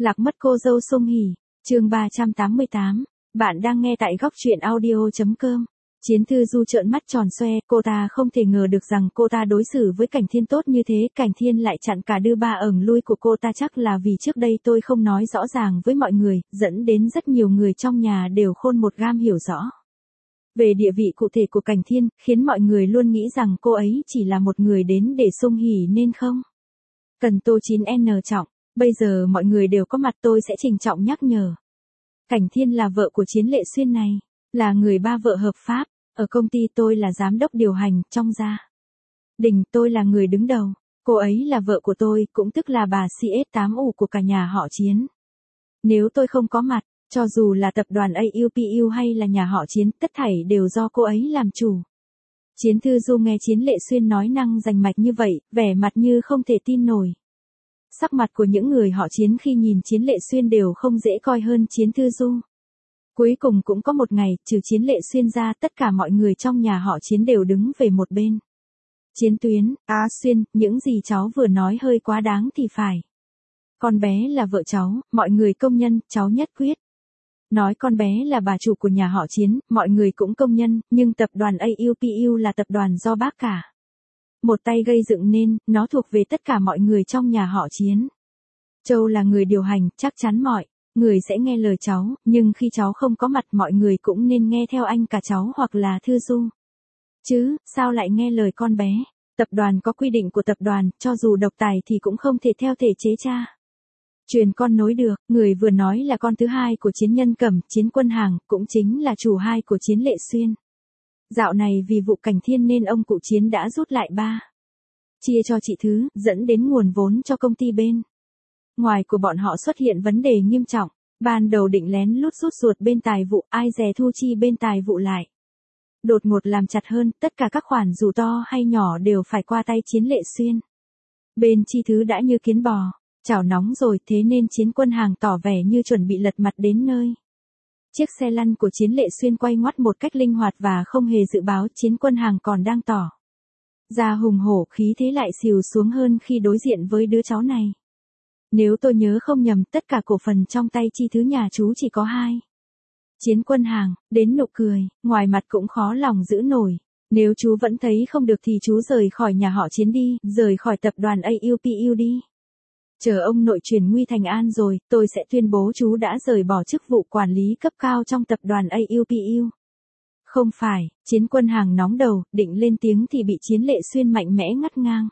Lạc mất cô dâu Song Hỷ, chương 388. Bạn đang nghe tại góc truyện audio.com. Chiến Thư Du trợn mắt tròn xoe, cô ta không thể ngờ được rằng cô ta đối xử với Cảnh Thiên tốt như thế, Cảnh Thiên lại chặn cả đưa ba ẩn lui của cô ta, chắc là vì trước đây tôi không nói rõ ràng với mọi người, dẫn đến rất nhiều người trong nhà đều khôn một gam hiểu rõ về địa vị cụ thể của Cảnh Thiên, khiến mọi người luôn nghĩ rằng cô ấy chỉ là một người đến để Song Hỷ nên không cần Tô 9N trọng. Bây giờ mọi người đều có mặt, tôi sẽ trình trọng nhắc nhở. Cảnh Thiên là vợ của Chiến Lệ Xuyên này, là người ba vợ hợp pháp. Ở công ty tôi là giám đốc điều hành, trong gia đình tôi là người đứng đầu. Cô ấy là vợ của tôi, cũng tức là bà CS8U của cả nhà họ Chiến. Nếu tôi không có mặt, cho dù là tập đoàn AUPU hay là nhà họ Chiến, tất thảy đều do cô ấy làm chủ. Chiến Thư Du nghe Chiến Lệ Xuyên nói năng rành mạch như vậy, vẻ mặt như không thể tin nổi. Sắc mặt của những người họ Chiến khi nhìn Chiến Lệ Xuyên đều không dễ coi hơn Chiến Thư Du. Cuối cùng cũng có một ngày, trừ Chiến Lệ Xuyên ra, tất cả mọi người trong nhà họ Chiến đều đứng về một bên. Chiến Tuyến, Xuyên, những gì cháu vừa nói hơi quá đáng thì phải. Con bé là vợ cháu, mọi người công nhân, cháu nhất quyết. Nói con bé là bà chủ của nhà họ Chiến, mọi người cũng công nhân, nhưng tập đoàn AUPU là tập đoàn do bác cả một tay gây dựng nên, nó thuộc về tất cả mọi người trong nhà họ Chiến. Châu là người điều hành, chắc chắn mọi người sẽ nghe lời cháu, nhưng khi cháu không có mặt mọi người cũng nên nghe theo anh cả cháu hoặc là Thư Du. Chứ, sao lại nghe lời con bé? Tập đoàn có quy định của tập đoàn, cho dù độc tài thì cũng không thể theo thể chế cha truyền con nối được. Người vừa nói là con thứ hai của Chiến Nhân Cẩm, Chiến Quân Hàng, cũng chính là chủ hai của Chiến Lệ Xuyên. Dạo này vì vụ Cảnh Thiên nên ông cụ Chiến đã rút lại chia cho chị Thứ, dẫn đến nguồn vốn cho công ty bên ngoài của bọn họ xuất hiện vấn đề nghiêm trọng. Ban đầu định lén lút rút ruột bên tài vụ, ai dè thu chi bên tài vụ lại đột ngột làm chặt hơn, tất cả các khoản dù to hay nhỏ đều phải qua tay Chiến Lệ Xuyên. Bên chi Thứ đã như kiến bò chảo nóng rồi, thế nên Chiến Quân Hàng tỏ vẻ như chuẩn bị lật mặt đến nơi. Chiếc xe lăn của Chiến Lệ Xuyên quay ngoắt một cách linh hoạt và không hề dự báo, Chiến Quân Hàng còn đang tỏ ra hùng hổ, khí thế lại xìu xuống hơn khi đối diện với đứa cháu này. Nếu tôi nhớ không nhầm, tất cả cổ phần trong tay chi Thứ nhà chú chỉ có 2. Chiến Quân Hàng, đến nụ cười, ngoài mặt cũng khó lòng giữ nổi. Nếu chú vẫn thấy không được thì chú rời khỏi nhà họ Chiến đi, rời khỏi tập đoàn AUPU đi. Chờ ông nội chuyển nguy thành an rồi, tôi sẽ tuyên bố chú đã rời bỏ chức vụ quản lý cấp cao trong tập đoàn AUPU. Không phải, Chiến Quân Hàng nóng đầu, định lên tiếng thì bị Chiến Lệ Xuyên mạnh mẽ ngắt ngang.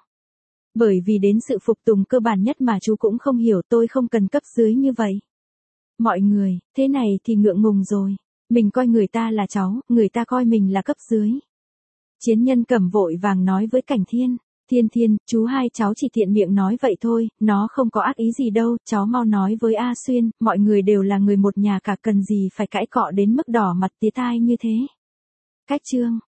Bởi vì đến sự phục tùng cơ bản nhất mà chú cũng không hiểu, tôi không cần cấp dưới như vậy. Mọi người, thế này thì ngượng ngùng rồi. Mình coi người ta là cháu, người ta coi mình là cấp dưới. Chiến Nhân Cẩm vội vàng nói với Cảnh Thiên. Thiên, chú hai cháu chỉ tiện miệng nói vậy thôi, nó không có ác ý gì đâu, cháu mau nói với A Xuyên, mọi người đều là người một nhà cả, cần gì phải cãi cọ đến mức đỏ mặt tía tai như thế. Cách chương